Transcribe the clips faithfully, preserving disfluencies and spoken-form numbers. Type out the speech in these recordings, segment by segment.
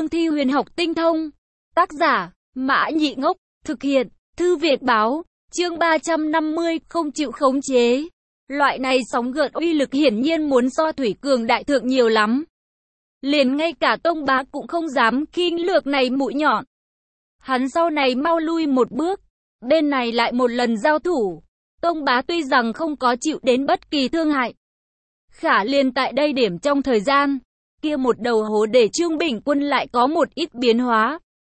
cương thi huyền học tinh thông. Tác giả, Mã Nhị Ngốc, thực hiện, Thư Việt báo, chương ba trăm năm mươi, không chịu khống chế. Loại này sóng gợn uy lực hiển nhiên muốn so thủy cường đại thượng nhiều lắm. Liền ngay cả Tông Bá cũng không dám khinh lược này mũi nhọn. Hắn sau này mau lui một bước, bên này lại một lần giao thủ. Tông Bá tuy rằng không có chịu đến bất kỳ thương hại, khả liền tại đây điểm trong thời gian, kia một đầu hố để Trương Bình Quân lại có một ít biến hóa.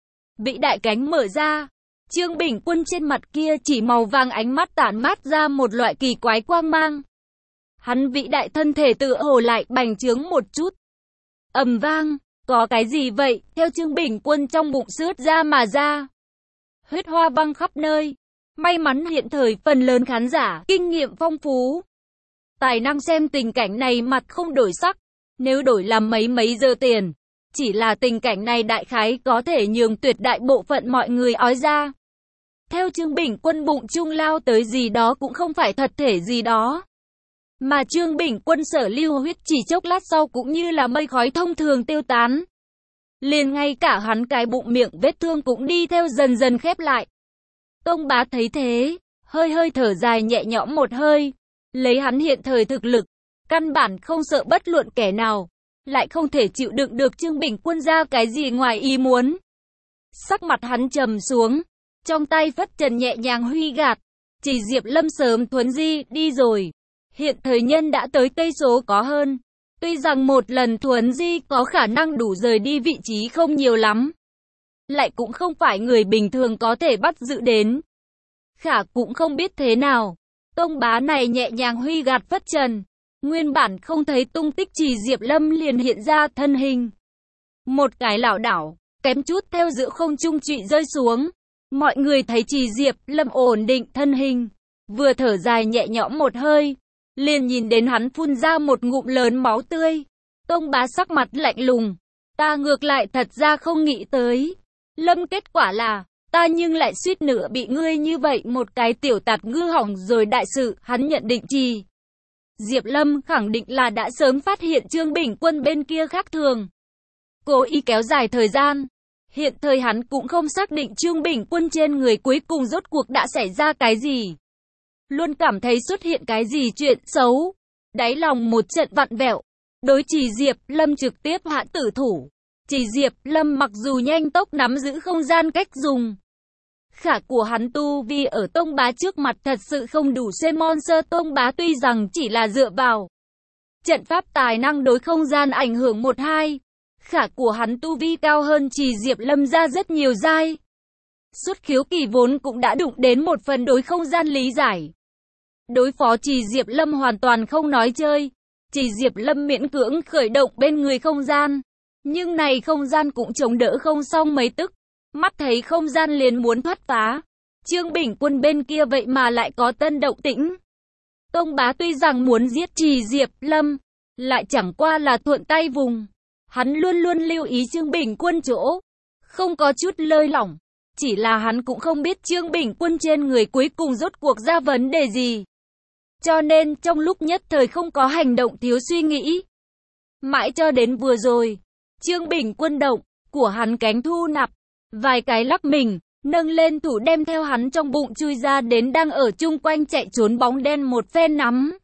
Vĩ đại cánh mở ra, Trương Bình Quân trên mặt kia chỉ màu vàng ánh mắt tản mát ra một loại kỳ quái quang mang. Hắn vĩ đại thân thể tựa hồ lại bành trướng một chút. Ầm vang, có cái gì vậy? Theo Trương Bình Quân trong bụng sướt ra mà ra. Huyết hoa văng khắp nơi. May mắn hiện thời phần lớn khán giả, kinh nghiệm phong phú. Tài năng xem tình cảnh này mặt không đổi sắc. Nếu đổi làm mấy mấy giờ tiền, chỉ là tình cảnh này đại khái có thể nhường tuyệt đại bộ phận mọi người ói ra. Theo Trương Bình Quân bụng trung lao tới gì đó cũng không phải thật thể gì đó. Mà Trương Bình Quân sở lưu huyết chỉ chốc lát sau cũng như là mây khói thông thường tiêu tán. Liền ngay cả hắn cái bụng miệng vết thương cũng đi theo dần dần khép lại. Tông Bá thấy thế, hơi hơi thở dài nhẹ nhõm một hơi. Lấy hắn hiện thời thực lực, căn bản không sợ bất luận kẻ nào, lại không thể chịu đựng được Trương Bình Quân ra cái gì ngoài ý muốn. Sắc mặt hắn trầm xuống, trong tay phất trần nhẹ nhàng huy gạt, chỉ Diệp Lâm sớm thuấn di đi rồi. Hiện thời nhân đã tới cây số có hơn, tuy rằng một lần thuấn di có khả năng đủ rời đi vị trí không nhiều lắm, lại cũng không phải người bình thường có thể bắt giữ đến. Khả cũng không biết thế nào, Tông Bá này nhẹ nhàng huy gạt phất trần, nguyên bản không thấy tung tích chỉ Diệp Lâm liền hiện ra thân hình. Một cái lảo đảo, kém chút theo giữa không trung trụy rơi xuống. Mọi người thấy chỉ Diệp Lâm ổn định thân hình, vừa thở dài nhẹ nhõm một hơi, liền nhìn đến hắn phun ra một ngụm lớn máu tươi. Tông Bá sắc mặt lạnh lùng, ta ngược lại thật ra không nghĩ tới. Lâm kết quả là, ta nhưng lại suýt nữa bị ngươi như vậy một cái tiểu tạt ngư hỏng rồi đại sự. Hắn nhận định trì Diệp Lâm khẳng định là đã sớm phát hiện Trương Bình Quân bên kia khác thường, cố ý kéo dài thời gian. Hiện thời hắn cũng không xác định Trương Bình Quân trên người cuối cùng rốt cuộc đã xảy ra cái gì. Luôn cảm thấy xuất hiện cái gì chuyện xấu. Đáy lòng một trận vặn vẹo. Đối chỉ Diệp Lâm trực tiếp hạ tử thủ. Chỉ Diệp Lâm mặc dù nhanh tốc nắm giữ không gian cách dùng, khả của hắn tu vi ở Tông Bá trước mặt thật sự không đủ xê mon sơ. Tông Bá tuy rằng chỉ là dựa vào trận pháp tài năng đối không gian ảnh hưởng một hai, khả của hắn tu vi cao hơn chỉ Diệp Lâm ra rất nhiều giai. Xuất khiếu kỳ vốn cũng đã đụng đến một phần đối không gian lý giải. Đối phó chỉ Diệp Lâm hoàn toàn không nói chơi. Chỉ Diệp Lâm miễn cưỡng khởi động bên người không gian, nhưng này không gian cũng chống đỡ không xong mấy tức. Mắt thấy không gian liền muốn thoát phá, Trương Bình Quân bên kia vậy mà lại có tân động tĩnh. Tông Bá tuy rằng muốn giết chỉ Diệp Lâm, lại chẳng qua là thuận tay vùng. Hắn luôn luôn lưu ý Trương Bình Quân chỗ, không có chút lơi lỏng. Chỉ là hắn cũng không biết Trương Bình Quân trên người cuối cùng rốt cuộc ra vấn đề gì. Cho nên trong lúc nhất thời không có hành động thiếu suy nghĩ. Mãi cho đến vừa rồi, Trương Bình Quân động của hắn cánh thu nạp, vài cái lắc mình, nâng lên thủ đem theo hắn trong bụng chui ra đến đang ở chung quanh chạy trốn bóng đen một phen nắm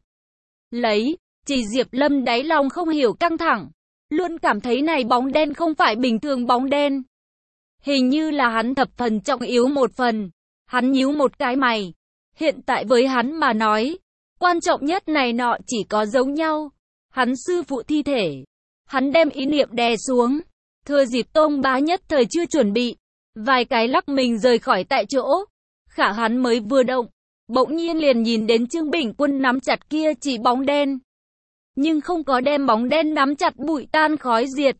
lấy. Chỉ Diệp Lâm đáy lòng không hiểu căng thẳng, luôn cảm thấy này bóng đen không phải bình thường bóng đen. Hình như là hắn thập phần trọng yếu một phần. Hắn nhíu một cái mày. Hiện tại với hắn mà nói, quan trọng nhất này nọ chỉ có giống nhau. Hắn sư phụ thi thể. Hắn đem ý niệm đè xuống. Thừa dịp Tông Bá nhất thời chưa chuẩn bị, vài cái lắc mình rời khỏi tại chỗ. Khả hắn mới vừa động, bỗng nhiên liền nhìn đến Trương Bình Quân nắm chặt kia chỉ bóng đen. Nhưng không có đem bóng đen nắm chặt bụi tan khói diệt,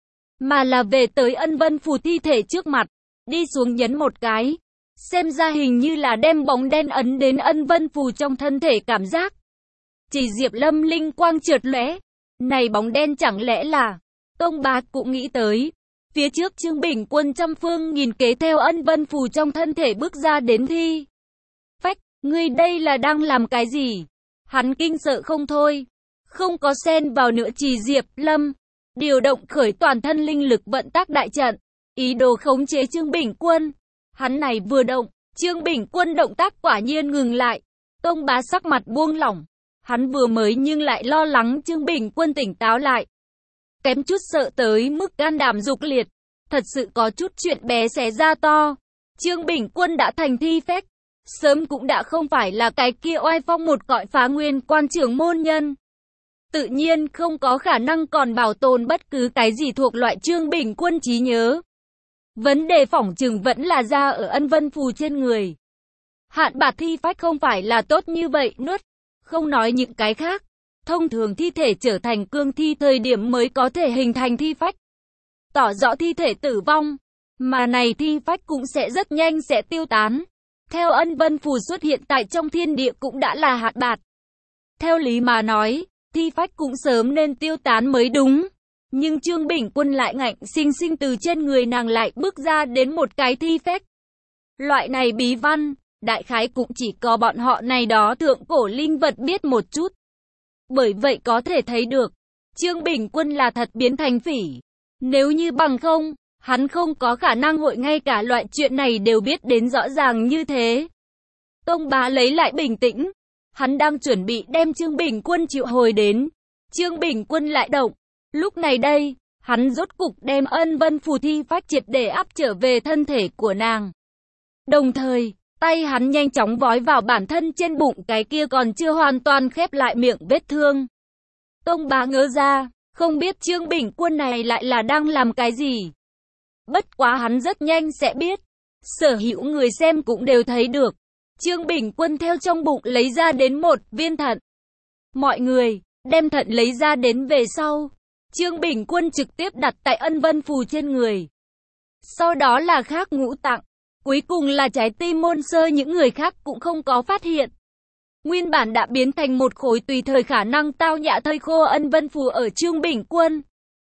mà là về tới Ân Vân Phù thi thể trước mặt, đi xuống nhấn một cái. Xem ra hình như là đem bóng đen ấn đến Ân Vân Phù trong thân thể cảm giác. Chỉ Diệp Lâm linh quang chợt lóe, này bóng đen chẳng lẽ là... Tông Bá cũng nghĩ tới, phía trước Trương Bình Quân trăm phương nghìn kế theo Ân Vân Phù trong thân thể bước ra đến thi phách. Ngươi đây là đang làm cái gì? Hắn kinh sợ không thôi, không có xen vào nữa chỉ Diệp Lâm. điều động khởi toàn thân linh lực vận tác đại trận, ý đồ khống chế Trương Bình Quân. Hắn này vừa động, Trương Bình Quân động tác quả nhiên ngừng lại. Tông Bá sắc mặt buông lỏng. Hắn vừa mới nhưng lại lo lắng Trương Bình Quân tỉnh táo lại. Kém chút sợ tới mức gan đảm dục liệt. Thật sự có chút chuyện bé xé ra to. Trương Bình Quân đã thành thi phách. Sớm cũng đã không phải là cái kia oai phong một cõi phá nguyên quan trưởng môn nhân. Tự nhiên không có khả năng còn bảo tồn bất cứ cái gì thuộc loại Trương Bình Quân trí nhớ. Vấn đề phỏng chừng vẫn là ra ở ân vân phù trên người. Hạn bạt thi phách không phải là tốt như vậy nuốt. Không nói những cái khác. Thông thường thi thể trở thành cương thi thời điểm mới có thể hình thành thi phách. Tỏ rõ thi thể tử vong. Mà này thi phách cũng sẽ rất nhanh sẽ tiêu tán. Theo ân vân phù xuất hiện tại trong thiên địa cũng đã là hạn bạt. Theo lý mà nói, thi phách cũng sớm nên tiêu tán mới đúng. Nhưng Trương Bình Quân lại ngạnh sinh sinh từ trên người nàng lại bước ra đến một cái thi phách. Loại này bí văn, đại khái cũng chỉ có bọn họ này đó thượng cổ linh vật biết một chút. Bởi vậy có thể thấy được, Trương Bình Quân là thật biến thành phỉ. Nếu như bằng không, hắn không có khả năng hội ngay cả loại chuyện này đều biết đến rõ ràng như thế. Tông Bá lấy lại bình tĩnh. Hắn đang chuẩn bị đem Trương Bình Quân triệu hồi đến. Trương Bình Quân lại động. Lúc này đây, hắn rốt cục đem ân vân phù thi phách triệt để áp trở về thân thể của nàng. Đồng thời, tay hắn nhanh chóng vói vào bản thân trên bụng cái kia còn chưa hoàn toàn khép lại miệng vết thương. Tông Bá ngớ ra, không biết Trương Bình Quân này lại là đang làm cái gì. Bất quá hắn rất nhanh sẽ biết. Sở hữu người xem cũng đều thấy được. Trương Bình Quân theo trong bụng lấy ra đến một viên thận. Mọi người, đem thận lấy ra đến về sau. Trương Bình Quân trực tiếp đặt tại ân vân phù trên người. Sau đó là khác ngũ tạng. Cuối cùng là trái tim môn sơ những người khác cũng không có phát hiện. Nguyên bản đã biến thành một khối tùy thời khả năng tao nhã thây khô ân vân phù ở Trương Bình Quân.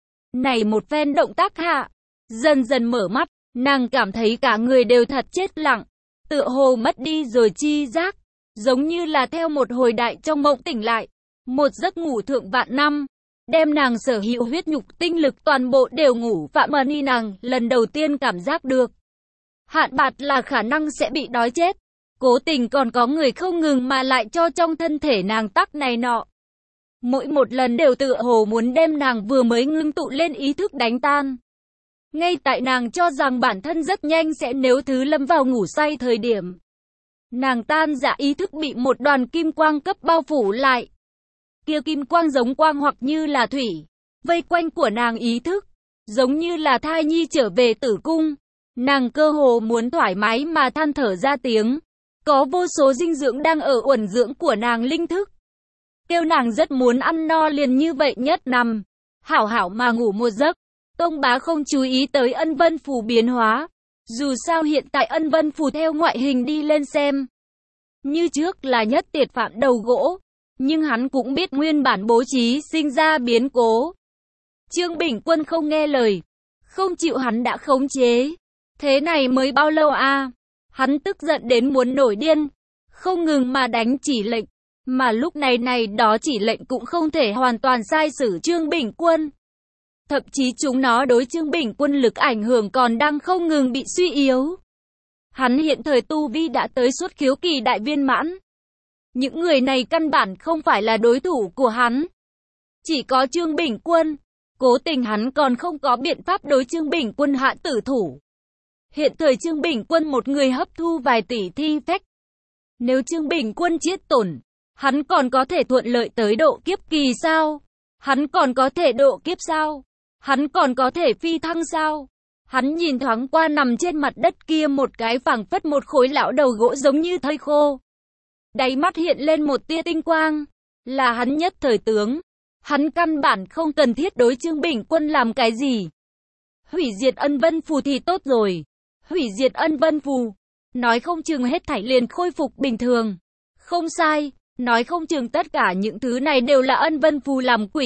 Này một phen động tác hạ. Dần dần mở mắt, nàng cảm thấy cả người đều thật chết lặng. Tựa hồ mất đi rồi chi giác. Giống như là theo một hồi đại trong mộng tỉnh lại. Một giấc ngủ thượng vạn năm. Đem nàng sở hữu huyết nhục tinh lực toàn bộ đều ngủ phạm mà ni nàng lần đầu tiên cảm giác được. Hạn bạt là khả năng sẽ bị đói chết. Cố tình còn có người không ngừng mà lại cho trong thân thể nàng tắc này nọ. Mỗi một lần đều tựa hồ muốn đem nàng vừa mới ngưng tụ lên ý thức đánh tan. Ngay tại nàng cho rằng bản thân rất nhanh sẽ nếu thứ lâm vào ngủ say thời điểm. Nàng tan dạ ý thức bị một đoàn kim quang cấp bao phủ lại. Kia kim quang giống quang hoặc như là thủy. Vây quanh của nàng ý thức. Giống như là thai nhi trở về tử cung. Nàng cơ hồ muốn thoải mái mà than thở ra tiếng. Có vô số dinh dưỡng đang ở uẩn dưỡng của nàng linh thức. Kêu nàng rất muốn ăn no liền như vậy nhất nằm. Hảo hảo mà ngủ một giấc. Tông Bá không chú ý tới ân vân phù biến hóa. Dù sao hiện tại ân vân phù theo ngoại hình đi lên xem. Như trước là nhất tiệt phạm đầu gỗ. Nhưng hắn cũng biết nguyên bản bố trí sinh ra biến cố. Trương Bình Quân không nghe lời. Không chịu hắn đã khống chế. Thế này mới bao lâu a? Hắn tức giận đến muốn nổi điên. Không ngừng mà đánh chỉ lệnh. Mà lúc này này đó chỉ lệnh cũng không thể hoàn toàn sai sử Trương Bình Quân. Thậm chí chúng nó đối Trương Bình Quân lực ảnh hưởng còn đang không ngừng bị suy yếu. Hắn hiện thời tu vi đã tới xuất khiếu kỳ đại viên mãn. Những người này căn bản không phải là đối thủ của hắn. Chỉ có Trương Bình Quân. Cố tình hắn còn không có biện pháp đối Trương Bình Quân hạ tử thủ. Hiện thời Trương Bình Quân một người hấp thu vài tỷ thi phách. Nếu Trương Bình Quân chết tổn, hắn còn có thể thuận lợi tới độ kiếp kỳ sao? Hắn còn có thể độ kiếp sao? Hắn còn có thể phi thăng sao? Hắn nhìn thoáng qua nằm trên mặt đất kia một cái phảng phất một khối lão đầu gỗ giống như thây khô. Đáy mắt hiện lên một tia tinh quang. Là hắn nhất thời tướng. Hắn căn bản không cần thiết đối Trương Bình Quân làm cái gì. Hủy diệt ân vân phù thì tốt rồi. Hủy diệt ân vân phù. Nói không chừng hết thảy liền khôi phục bình thường. Không sai. Nói không chừng tất cả những thứ này đều là ân vân phù làm quỷ.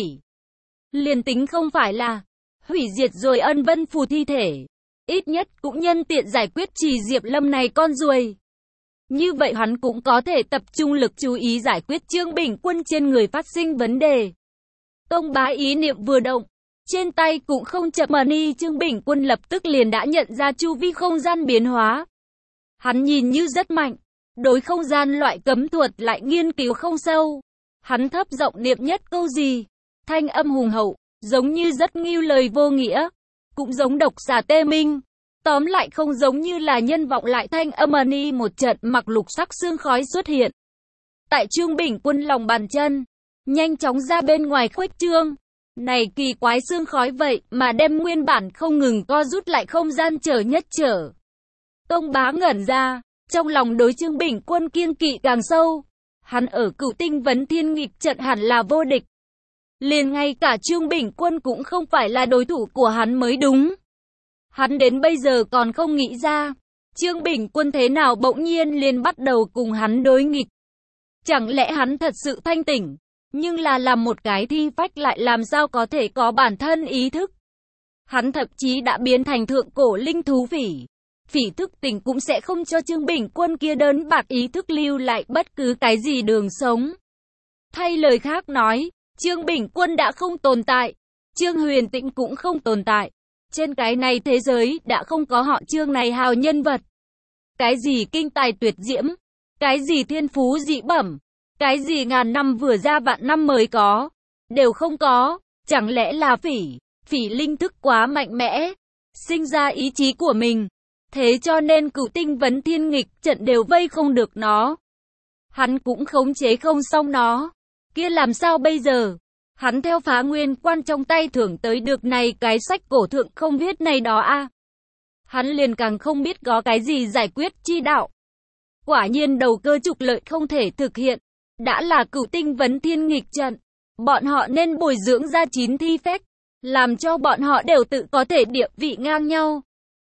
Liền tính không phải là hủy diệt rồi ân vân phù thi thể. Ít nhất cũng nhân tiện giải quyết Trì Diệp Lâm này con ruồi. Như vậy hắn cũng có thể tập trung lực chú ý giải quyết Trương Bình Quân trên người phát sinh vấn đề. Tông Bá ý niệm vừa động. Trên tay cũng không chậm money, Trương Bình Quân lập tức liền đã nhận ra chu vi không gian biến hóa. Hắn nhìn như rất mạnh, đối không gian loại cấm thuật lại nghiên cứu không sâu. Hắn thấp giọng niệm nhất câu gì, thanh âm hùng hậu, giống như rất nghiêu lời vô nghĩa, cũng giống độc xà tê minh. Tóm lại không giống như là nhân vọng lại thanh âm money, một trận mặc lục sắc xương khói xuất hiện tại Trương Bình Quân lòng bàn chân, nhanh chóng ra bên ngoài khuếch trương. Này kỳ quái xương khói vậy mà đem nguyên bản không ngừng co rút lại không gian trở nhất trở. Tông Bá ngẩn ra, trong lòng đối Trương Bình Quân kiêng kỵ càng sâu. Hắn ở Cửu Tinh Vấn Thiên nghịch trận hẳn là vô địch. Liền ngay cả Trương Bình Quân cũng không phải là đối thủ của hắn mới đúng. Hắn đến bây giờ còn không nghĩ ra, Trương Bình Quân thế nào bỗng nhiên liền bắt đầu cùng hắn đối nghịch. Chẳng lẽ hắn thật sự thanh tỉnh, nhưng là làm một cái thi phách lại làm sao có thể có bản thân ý thức. Hắn thậm chí đã biến thành thượng cổ linh thú phỉ. Phỉ thức tỉnh cũng sẽ không cho Trương Bình Quân kia đơn bạc ý thức lưu lại bất cứ cái gì đường sống. Thay lời khác nói, Trương Bình Quân đã không tồn tại, Trương Huyền Tĩnh cũng không tồn tại. Trên cái này thế giới đã không có họ Trương này hào nhân vật. Cái gì kinh tài tuyệt diễm, cái gì thiên phú dị bẩm, cái gì ngàn năm vừa ra vạn năm mới có, đều không có. Chẳng lẽ là phỉ, phỉ linh thức quá mạnh mẽ, sinh ra ý chí của mình, thế cho nên Cửu Tinh Vấn Thiên nghịch trận đều vây không được nó. Hắn cũng khống chế không xong nó, kia làm sao bây giờ? Hắn theo Phá Nguyên Quan trong tay thưởng tới được này cái sách cổ thượng không viết này đó a à. Hắn liền càng không biết có cái gì giải quyết chi đạo. Quả nhiên đầu cơ trục lợi không thể thực hiện. Đã là Cửu Tinh Vấn Thiên nghịch trận, bọn họ nên bồi dưỡng ra chín thi phách, làm cho bọn họ đều tự có thể địa vị ngang nhau.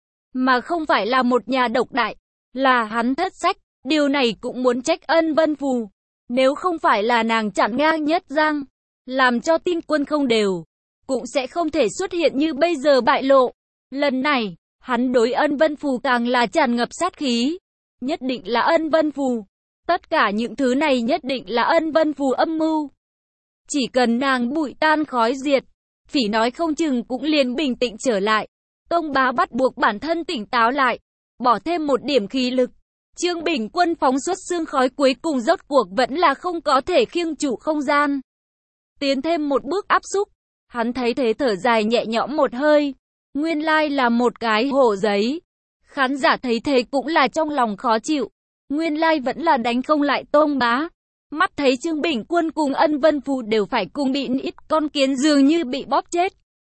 Mà không phải là một nhà độc đại, là hắn thất sách, điều này cũng muốn trách Ân Vân Phù. Nếu không phải là nàng chặn ngang nhất giang, làm cho tin quân không đều, cũng sẽ không thể xuất hiện như bây giờ bại lộ. Lần này, hắn đối Ân Vân Phù càng là tràn ngập sát khí. Nhất định là Ân Vân Phù. Tất cả những thứ này nhất định là Ân Vân Phù âm mưu. Chỉ cần nàng bụi tan khói diệt, phỉ nói không chừng cũng liền bình tĩnh trở lại. Tông Bá bắt buộc bản thân tỉnh táo lại, bỏ thêm một điểm khí lực. Trương Bình Quân phóng xuất xương khói cuối cùng rốt cuộc vẫn là không có thể khiêng trụ không gian. Tiến thêm một bước áp xúc, hắn thấy thế thở dài nhẹ nhõm một hơi. Nguyên lai là một cái hồ giấy. Khán giả thấy thế cũng là trong lòng khó chịu. Nguyên lai vẫn là đánh không lại Tông Bá. Mắt thấy Trương Bình Quân cùng Ân Vân Phù đều phải cùng bị ít con kiến dường như bị bóp chết.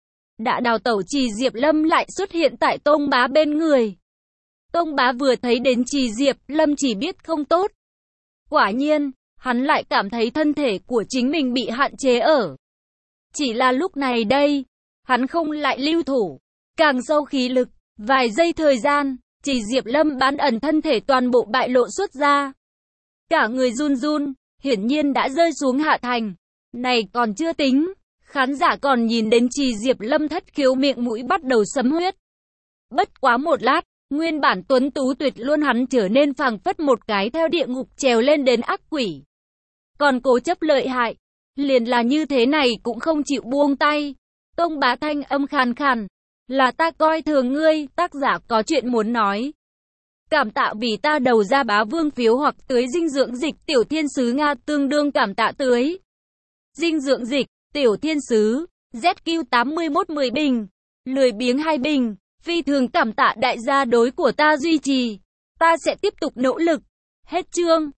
Đã đào tẩu Trì Diệp Lâm lại xuất hiện tại Tông Bá bên người. Tông Bá vừa thấy đến Trì Diệp Lâm chỉ biết không tốt. Quả nhiên, hắn lại cảm thấy thân thể của chính mình bị hạn chế ở. Chỉ là lúc này đây, hắn không lại lưu thủ, càng sâu khí lực, vài giây thời gian, Trì Diệp Lâm bán ẩn thân thể toàn bộ bại lộ xuất ra. Cả người run run, hiển nhiên đã rơi xuống hạ thành. Này còn chưa tính, khán giả còn nhìn đến Trì Diệp Lâm thất khiếu miệng mũi bắt đầu sấm huyết. Bất quá một lát, nguyên bản tuấn tú tuyệt luôn hắn trở nên phảng phất một cái theo địa ngục trèo lên đến ác quỷ. Còn cố chấp lợi hại, liền là như thế này cũng không chịu buông tay. Tông Bá thanh âm khàn khàn, là ta coi thường ngươi, tác giả có chuyện muốn nói. Cảm tạ vì ta đầu ra bá vương phiếu hoặc tưới dinh dưỡng dịch tiểu thiên sứ Nga tương đương cảm tạ tưới. Dinh dưỡng dịch, tiểu thiên sứ, Z Q tám mươi mốt mười bình, lười biếng hai bình, phi thường cảm tạ đại gia đối của ta duy trì. Ta sẽ tiếp tục nỗ lực. Hết chương.